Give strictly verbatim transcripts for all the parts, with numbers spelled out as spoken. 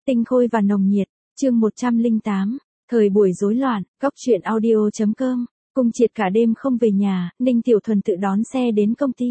Tinh khôi và nồng nhiệt, chương một trăm lẻ tám, thời buổi rối loạn, góc truyện audio.com, Cung Triệt cả đêm không về nhà, Ninh Tiểu Thuần tự đón xe đến công ty.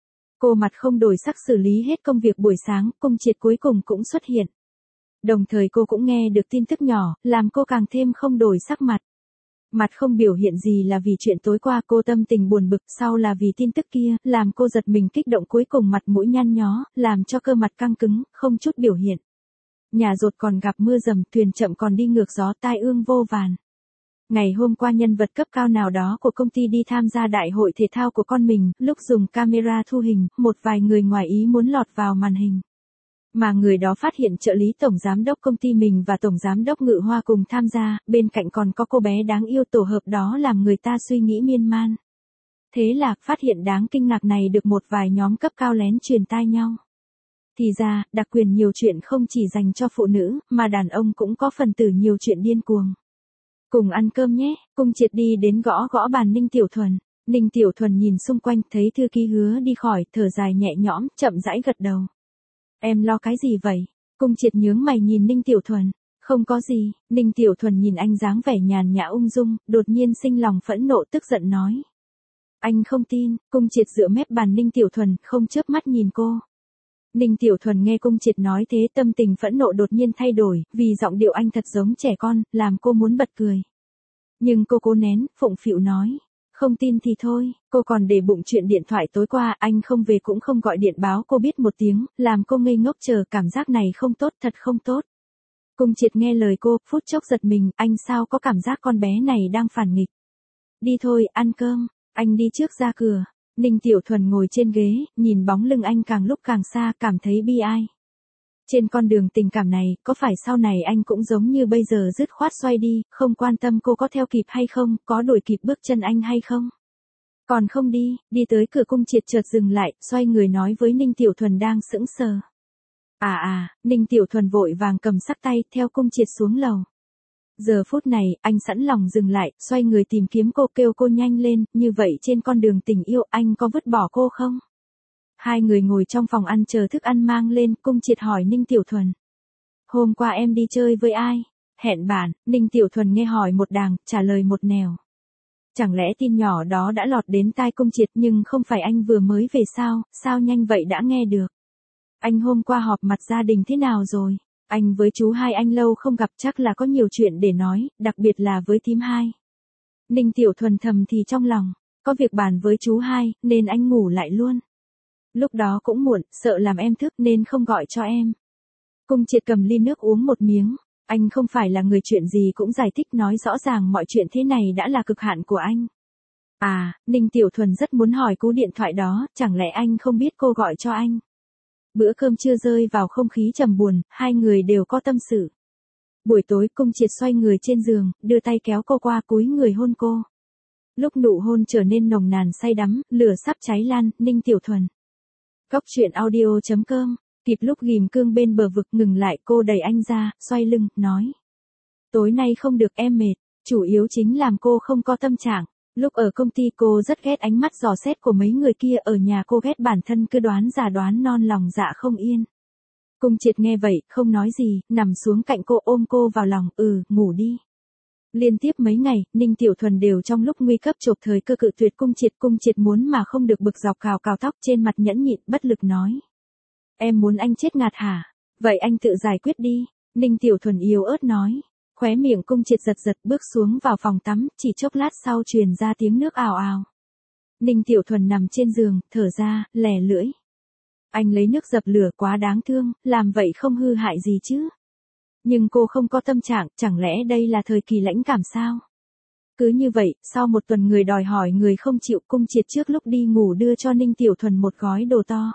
Cô mặt không đổi sắc xử lý hết công việc buổi sáng, Cung Triệt cuối cùng cũng xuất hiện. Đồng thời cô cũng nghe được tin tức nhỏ, làm cô càng thêm không đổi sắc mặt. Mặt không biểu hiện gì là vì chuyện tối qua cô tâm tình buồn bực, sau là vì tin tức kia, làm cô giật mình kích động, cuối cùng mặt mũi nhăn nhó, làm cho cơ mặt căng cứng, không chút biểu hiện. Nhà rột còn gặp mưa dầm, thuyền chậm còn đi ngược gió, tai ương vô vàn. Ngày hôm qua nhân vật cấp cao nào đó của công ty đi tham gia đại hội thể thao của con mình, lúc dùng camera thu hình, một vài người ngoài ý muốn lọt vào màn hình. Mà người đó phát hiện trợ lý tổng giám đốc công ty mình và tổng giám đốc Ngự Hoa cùng tham gia, bên cạnh còn có cô bé đáng yêu, tổ hợp đó làm người ta suy nghĩ miên man. Thế là, phát hiện đáng kinh ngạc này được một vài nhóm cấp cao lén truyền tai nhau. Thì ra, đặc quyền nhiều chuyện không chỉ dành cho phụ nữ, mà đàn ông cũng có phần tử nhiều chuyện điên cuồng. Cùng ăn cơm nhé, Cung Triệt đi đến gõ gõ bàn Ninh Tiểu Thuần. Ninh Tiểu Thuần nhìn xung quanh, thấy thư ký Hứa đi khỏi, thở dài nhẹ nhõm, chậm rãi gật đầu. Em lo cái gì vậy? Cung Triệt nhướng mày nhìn Ninh Tiểu Thuần. Không có gì, Ninh Tiểu Thuần nhìn anh dáng vẻ nhàn nhã ung dung, đột nhiên sinh lòng phẫn nộ tức giận nói. Anh không tin, Cung Triệt dựa mép bàn Ninh Tiểu Thuần, không chớp mắt nhìn cô. Ninh Tiểu Thuần nghe Cung Triệt nói thế, tâm tình phẫn nộ đột nhiên thay đổi, vì giọng điệu anh thật giống trẻ con, làm cô muốn bật cười. Nhưng cô cố nén, phụng phịu nói. Không tin thì thôi, cô còn để bụng chuyện điện thoại tối qua, anh không về cũng không gọi điện báo cô biết một tiếng, làm cô ngây ngốc chờ, cảm giác này không tốt, thật không tốt. Cung Triệt nghe lời cô, phút chốc giật mình, anh sao có cảm giác con bé này đang phản nghịch. Đi thôi, ăn cơm, anh đi trước ra cửa. Ninh Tiểu Thuần ngồi trên ghế, nhìn bóng lưng anh càng lúc càng xa, cảm thấy bi ai. Trên con đường tình cảm này, có phải sau này anh cũng giống như bây giờ dứt khoát xoay đi, không quan tâm cô có theo kịp hay không, có đuổi kịp bước chân anh hay không? Còn không đi, đi tới cửa Cung Triệt chợt dừng lại, xoay người nói với Ninh Tiểu Thuần đang sững sờ. À à, Ninh Tiểu Thuần vội vàng cầm sắc tay, theo Cung Triệt xuống lầu. Giờ phút này, anh sẵn lòng dừng lại, xoay người tìm kiếm cô, kêu cô nhanh lên, như vậy trên con đường tình yêu anh có vứt bỏ cô không? Hai người ngồi trong phòng ăn chờ thức ăn mang lên, Cung Triệt hỏi Ninh Tiểu Thuần. Hôm qua em đi chơi với ai? Hẹn bạn, Ninh Tiểu Thuần nghe hỏi một đàng, trả lời một nẻo. Chẳng lẽ tin nhỏ đó đã lọt đến tai Cung Triệt, nhưng không phải anh vừa mới về sao, sao nhanh vậy đã nghe được? Anh hôm qua họp mặt gia đình thế nào rồi? Anh với chú hai anh lâu không gặp, chắc là có nhiều chuyện để nói, đặc biệt là với thím hai. Ninh Tiểu Thuần thầm thì trong lòng, có việc bàn với chú hai, nên anh ngủ lại luôn. Lúc đó cũng muộn, sợ làm em thức nên không gọi cho em. Cung Triệt cầm ly nước uống một miếng, anh không phải là người chuyện gì cũng giải thích, nói rõ ràng mọi chuyện thế này đã là cực hạn của anh. À, Ninh Tiểu Thuần rất muốn hỏi cú điện thoại đó, chẳng lẽ anh không biết cô gọi cho anh? Bữa cơm trưa rơi vào không khí trầm buồn, hai người đều có tâm sự. Buổi tối Cung Triệt xoay người trên giường, đưa tay kéo cô qua, cúi người hôn cô. Lúc nụ hôn trở nên nồng nàn say đắm, lửa sắp cháy lan, Ninh Tiểu Thuần. Góc truyện audio.com, kịp lúc ghim cương bên bờ vực ngừng lại, cô đẩy anh ra, xoay lưng, nói. Tối nay không được, em mệt, chủ yếu chính làm cô không có tâm trạng. Lúc ở công ty cô rất ghét ánh mắt dò xét của mấy người kia, ở nhà cô ghét bản thân cứ đoán già đoán non, lòng dạ không yên. Cung Triệt nghe vậy, không nói gì, nằm xuống cạnh cô, ôm cô vào lòng, ừ, ngủ đi. Liên tiếp mấy ngày, Ninh Tiểu Thuần đều trong lúc nguy cấp chộp thời cơ cự tuyệt Cung Triệt, Cung Triệt muốn mà không được, bực dọc cào cào tóc, trên mặt nhẫn nhịn, bất lực nói. Em muốn anh chết ngạt hả? Vậy anh tự giải quyết đi, Ninh Tiểu Thuần yếu ớt nói. Khóe miệng Cung Triệt giật giật, bước xuống vào phòng tắm, chỉ chốc lát sau truyền ra tiếng nước ào ào. Ninh Tiểu Thuần nằm trên giường, thở ra, lè lưỡi. Anh lấy nước dập lửa, quá đáng thương, làm vậy không hư hại gì chứ. Nhưng cô không có tâm trạng, chẳng lẽ đây là thời kỳ lãnh cảm sao? Cứ như vậy, sau một tuần người đòi hỏi người không chịu, Cung Triệt trước lúc đi ngủ đưa cho Ninh Tiểu Thuần một gói đồ to.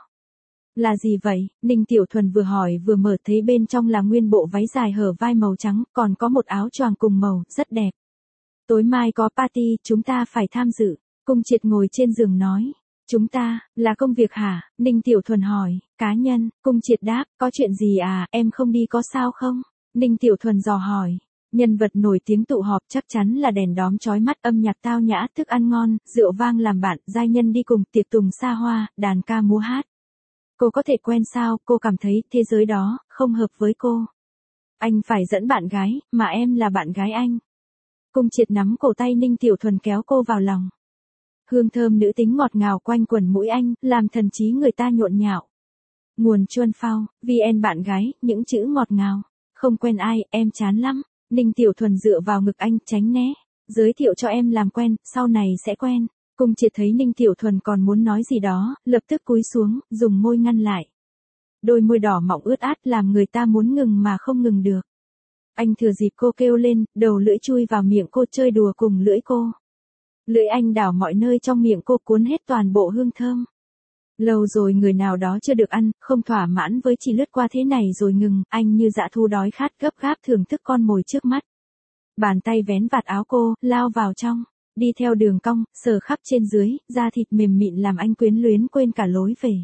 Là gì vậy? Ninh Tiểu Thuần vừa hỏi vừa mở, thấy bên trong là nguyên bộ váy dài hở vai màu trắng, còn có một áo choàng cùng màu, rất đẹp. Tối mai có party, chúng ta phải tham dự. Cung Triệt ngồi trên giường nói. Chúng ta, là công việc hả? Ninh Tiểu Thuần hỏi. Cá nhân, Cung Triệt đáp, có chuyện gì à, em không đi có sao không? Ninh Tiểu Thuần dò hỏi. Nhân vật nổi tiếng tụ họp, chắc chắn là đèn đóm chói mắt, âm nhạc tao nhã, thức ăn ngon, rượu vang làm bạn, giai nhân đi cùng, tiệc tùng xa hoa, đàn ca múa hát. Cô có thể quen sao, cô cảm thấy thế giới đó không hợp với cô. Anh phải dẫn bạn gái, mà em là bạn gái anh. Cung Triệt nắm cổ tay Ninh Tiểu Thuần kéo cô vào lòng. Hương thơm nữ tính ngọt ngào quanh quẩn mũi anh, làm thần trí người ta nhộn nhạo. Nguồn Chuân Phao, vê en bạn gái, những chữ ngọt ngào. Không quen ai, em chán lắm. Ninh Tiểu Thuần dựa vào ngực anh, tránh né. Giới thiệu cho em làm quen, sau này sẽ quen. Cung Triệt thấy Ninh Tiểu Thuần còn muốn nói gì đó, lập tức cúi xuống, dùng môi ngăn lại. Đôi môi đỏ mọng ướt át làm người ta muốn ngừng mà không ngừng được. Anh thừa dịp cô kêu lên, đầu lưỡi chui vào miệng cô chơi đùa cùng lưỡi cô. Lưỡi anh đảo mọi nơi trong miệng cô cuốn hết toàn bộ hương thơm. Lâu rồi người nào đó chưa được ăn, không thỏa mãn với chỉ lướt qua thế này rồi ngừng, anh như dã thú đói khát gấp gáp thưởng thức con mồi trước mắt. Bàn tay vén vạt áo cô, lao vào trong, đi theo đường cong, sờ khắp trên dưới, da thịt mềm mịn làm anh quyến luyến quên cả lối về.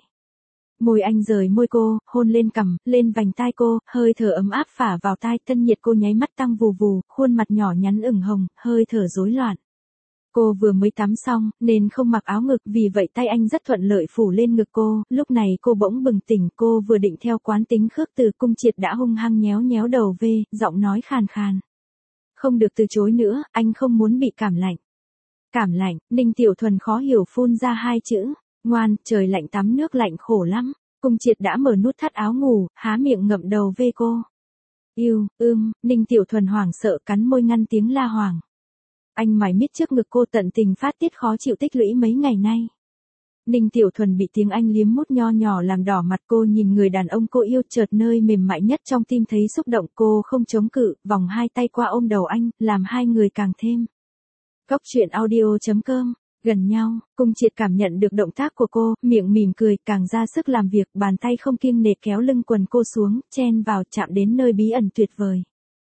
Môi anh rời môi cô, hôn lên cằm, lên vành tai cô, hơi thở ấm áp phả vào tai, thân nhiệt cô nháy mắt tăng vù vù, khuôn mặt nhỏ nhắn ửng hồng, hơi thở rối loạn. Cô vừa mới tắm xong, nên không mặc áo ngực, vì vậy tay anh rất thuận lợi phủ lên ngực cô, lúc này cô bỗng bừng tỉnh, cô vừa định theo quán tính khước từ, Cung Triệt đã hung hăng nhéo nhéo đầu về, giọng nói khàn khàn. Không được từ chối nữa, anh không muốn bị cảm lạnh. Cảm lạnh, Ninh Tiểu Thuần khó hiểu phun ra hai chữ, ngoan, trời lạnh tắm nước lạnh khổ lắm. Cung Triệt đã mở nút thắt áo ngủ, há miệng ngậm đầu về cô. Yêu, ưm, Ninh Tiểu Thuần hoảng sợ cắn môi ngăn tiếng la hoảng. Anh mải miết trước ngực cô tận tình phát tiết khó chịu tích lũy mấy ngày nay. Ninh Tiểu Thuần bị tiếng anh liếm mút nho nhỏ làm đỏ mặt, cô nhìn người đàn ông cô yêu chợt nơi mềm mại nhất trong tim thấy xúc động, cô không chống cự, vòng hai tay qua ôm đầu anh, làm hai người càng thêm. Góc truyện audio chấm com, gần nhau, Cung Triệt cảm nhận được động tác của cô, miệng mỉm cười, càng ra sức làm việc, bàn tay không kiêng nể kéo lưng quần cô xuống, chen vào chạm đến nơi bí ẩn tuyệt vời.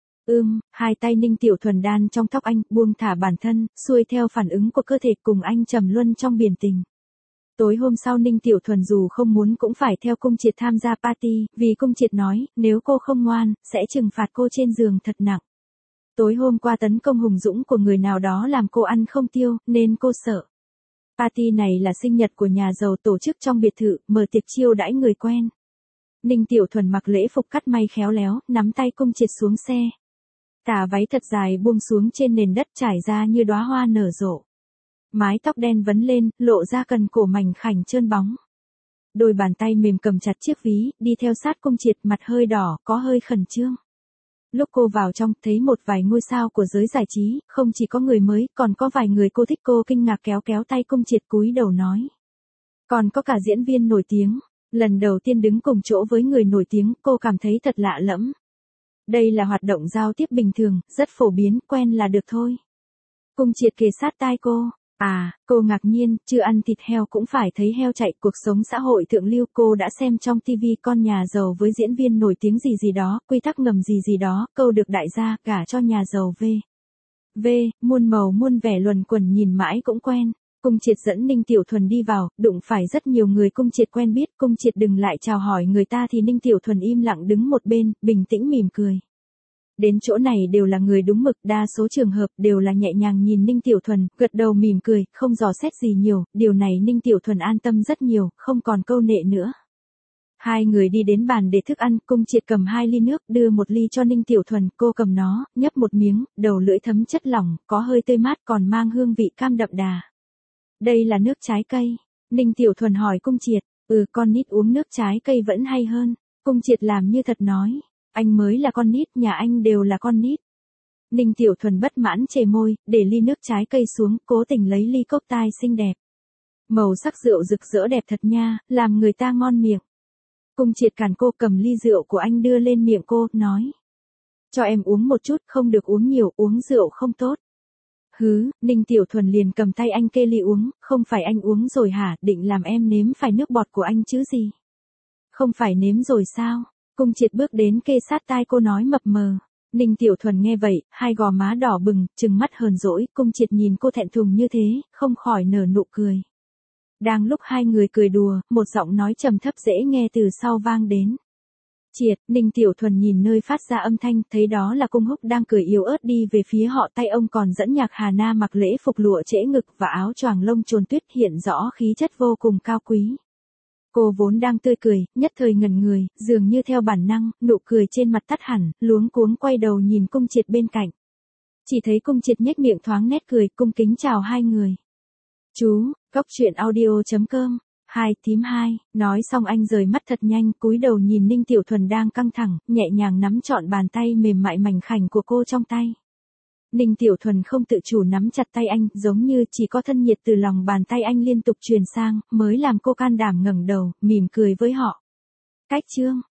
Ưm, hai tay Ninh Tiểu Thuần đan trong tóc anh, buông thả bản thân, xuôi theo phản ứng của cơ thể cùng anh trầm luân trong biển tình. Tối hôm sau Ninh Tiểu Thuần dù không muốn cũng phải theo Cung Triệt tham gia party, vì Cung Triệt nói, nếu cô không ngoan, sẽ trừng phạt cô trên giường thật nặng. Tối hôm qua tấn công hùng dũng của người nào đó làm cô ăn không tiêu, nên cô sợ. Party này là sinh nhật của nhà giàu tổ chức trong biệt thự, mở tiệc chiêu đãi người quen. Ninh Tiểu Thuần mặc lễ phục cắt may khéo léo, nắm tay Cung Triệt xuống xe. Tà váy thật dài buông xuống trên nền đất trải ra như đóa hoa nở rộ. Mái tóc đen vấn lên, lộ ra cần cổ mảnh khảnh trơn bóng. Đôi bàn tay mềm cầm chặt chiếc ví, đi theo sát Cung Triệt, mặt hơi đỏ, có hơi khẩn trương. Lúc cô vào trong, thấy một vài ngôi sao của giới giải trí, không chỉ có người mới, còn có vài người cô thích, cô kinh ngạc kéo kéo tay Cung Triệt cúi đầu nói. Còn có cả diễn viên nổi tiếng, lần đầu tiên đứng cùng chỗ với người nổi tiếng, cô cảm thấy thật lạ lẫm. Đây là hoạt động giao tiếp bình thường, rất phổ biến, quen là được thôi. Cung Triệt kề sát tai cô. À, cô ngạc nhiên, chưa ăn thịt heo cũng phải thấy heo chạy, cuộc sống xã hội thượng lưu, cô đã xem trong tivi con nhà giàu với diễn viên nổi tiếng gì gì đó, quy tắc ngầm gì gì đó, câu được đại gia, gả cho nhà giàu v. V, muôn màu muôn vẻ luẩn quẩn nhìn mãi cũng quen. Cung Triệt dẫn Ninh Tiểu Thuần đi vào, đụng phải rất nhiều người Cung Triệt quen biết, Cung Triệt đừng lại chào hỏi người ta thì Ninh Tiểu Thuần im lặng đứng một bên, bình tĩnh mỉm cười. Đến chỗ này đều là người đúng mực, đa số trường hợp đều là nhẹ nhàng nhìn Ninh Tiểu Thuần, gật đầu mỉm cười, không dò xét gì nhiều, điều này Ninh Tiểu Thuần an tâm rất nhiều, không còn câu nệ nữa. Hai người đi đến bàn để thức ăn, Cung Triệt cầm hai ly nước, đưa một ly cho Ninh Tiểu Thuần, cô cầm nó, nhấp một miếng, đầu lưỡi thấm chất lỏng, có hơi tươi mát còn mang hương vị cam đậm đà. Đây là nước trái cây. Ninh Tiểu Thuần hỏi Cung Triệt, ừ con nít uống nước trái cây vẫn hay hơn. Cung Triệt làm như thật nói, anh mới là con nít, nhà anh đều là con nít. Ninh Tiểu Thuần bất mãn chề môi, để ly nước trái cây xuống, cố tình lấy ly cốc tai xinh đẹp. Màu sắc rượu rực rỡ đẹp thật nha, làm người ta ngon miệng. Cung Triệt cản cô, cầm ly rượu của anh đưa lên miệng cô, nói. Cho em uống một chút, không được uống nhiều, uống rượu không tốt. Hứ, Ninh Tiểu Thuần liền cầm tay anh kê ly uống, không phải anh uống rồi hả, định làm em nếm phải nước bọt của anh chứ gì. Không phải nếm rồi sao? Cung Triệt bước đến kê sát tai cô nói mập mờ. Ninh Tiểu Thuần nghe vậy, hai gò má đỏ bừng, trừng mắt hờn dỗi, Cung Triệt nhìn cô thẹn thùng như thế, không khỏi nở nụ cười. Đang lúc hai người cười đùa, một giọng nói trầm thấp dễ nghe từ sau vang đến. Triệt, Ninh Tiểu Thuần nhìn nơi phát ra âm thanh, thấy đó là Cung Húc đang cười yếu ớt đi về phía họ, tay ông còn dẫn Nhạc Hà Na mặc lễ phục lụa trễ ngực và áo choàng lông trồn tuyết, hiện rõ khí chất vô cùng cao quý. Cô vốn đang tươi cười, nhất thời ngẩn người, dường như theo bản năng, nụ cười trên mặt tắt hẳn, luống cuống quay đầu nhìn Cung Triệt bên cạnh. Chỉ thấy Cung Triệt nhếch miệng thoáng nét cười, cung kính chào hai người. Chú, cốc truyện audio chấm com, hai tím hai, nói xong anh rời mắt thật nhanh, cúi đầu nhìn Ninh Tiểu Thuần đang căng thẳng, nhẹ nhàng nắm trọn bàn tay mềm mại mảnh khảnh của cô trong tay. Ninh Tiểu Thuần không tự chủ nắm chặt tay anh, giống như chỉ có thân nhiệt từ lòng bàn tay anh liên tục truyền sang, mới làm cô can đảm ngẩng đầu, mỉm cười với họ. Cách chương